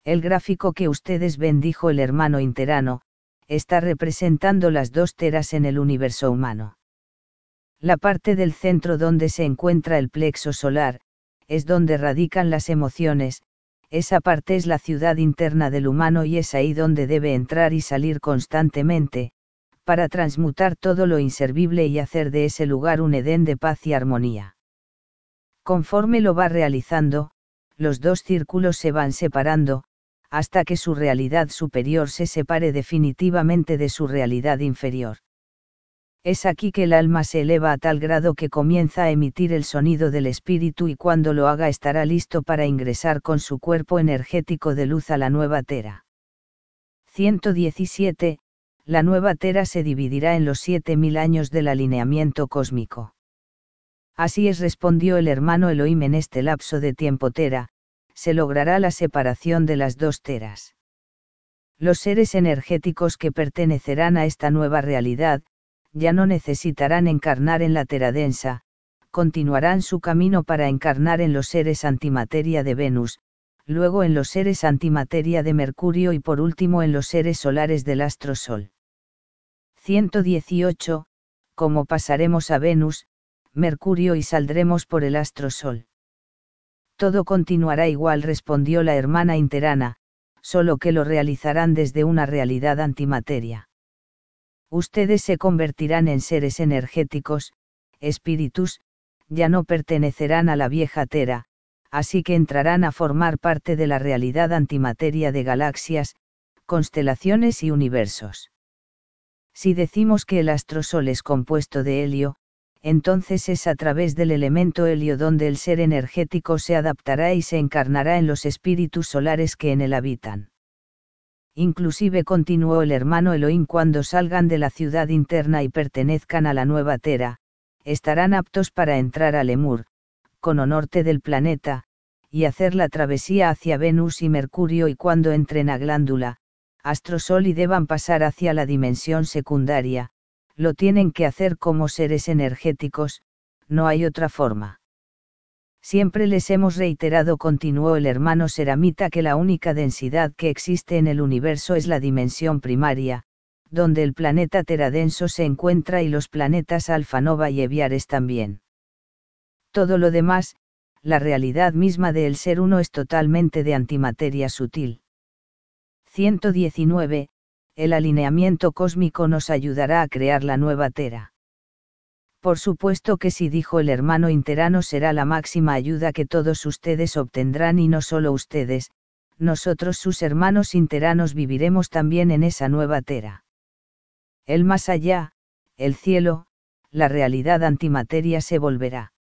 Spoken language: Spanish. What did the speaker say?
El gráfico que ustedes ven, dijo el hermano interano, está representando las dos teras en el universo humano. La parte del centro donde se encuentra el plexo solar, es donde radican las emociones, esa parte es la ciudad interna del humano y es ahí donde debe entrar y salir constantemente, para transmutar todo lo inservible y hacer de ese lugar un Edén de paz y armonía. Conforme lo va realizando, los dos círculos se van separando, hasta que su realidad superior se separe definitivamente de su realidad inferior. Es aquí que el alma se eleva a tal grado que comienza a emitir el sonido del espíritu y cuando lo haga estará listo para ingresar con su cuerpo energético de luz a la nueva tera. 117. La nueva tera se dividirá en los 7000 años del alineamiento cósmico. Así es, respondió el hermano Elohim, en este lapso de tiempo tera, se logrará la separación de las dos teras. Los seres energéticos que pertenecerán a esta nueva realidad, ya no necesitarán encarnar en la tera densa, continuarán su camino para encarnar en los seres antimateria de Venus, luego en los seres antimateria de Mercurio y por último en los seres solares del astro Sol. 118. ¿Cómo pasaremos a Venus, Mercurio y saldremos por el astro Sol? Todo continuará igual, respondió la hermana interana, solo que lo realizarán desde una realidad antimateria. Ustedes se convertirán en seres energéticos, espíritus, ya no pertenecerán a la vieja tera, así que entrarán a formar parte de la realidad antimateria de galaxias, constelaciones y universos. Si decimos que el astrosol es compuesto de helio, entonces es a través del elemento helio donde el ser energético se adaptará y se encarnará en los espíritus solares que en él habitan. Inclusive, continuó el hermano Elohim, cuando salgan de la ciudad interna y pertenezcan a la nueva tera, estarán aptos para entrar a Lemur, cono norte del planeta, y hacer la travesía hacia Venus y Mercurio, y cuando entren a Glándula, astrosol y deban pasar hacia la dimensión secundaria, lo tienen que hacer como seres energéticos, no hay otra forma. Siempre les hemos reiterado, continuó el hermano Seramita, que la única densidad que existe en el universo es la dimensión primaria, donde el planeta teradenso se encuentra y los planetas Alfa Nova y Eviares también. Todo lo demás, la realidad misma del ser uno, es totalmente de antimateria sutil. 119. El alineamiento cósmico nos ayudará a crear la nueva tera. Por supuesto que sí, dijo el hermano interano, será la máxima ayuda que todos ustedes obtendrán, y no solo ustedes, nosotros sus hermanos interanos viviremos también en esa nueva tera. El más allá, el cielo, la realidad antimateria se volverá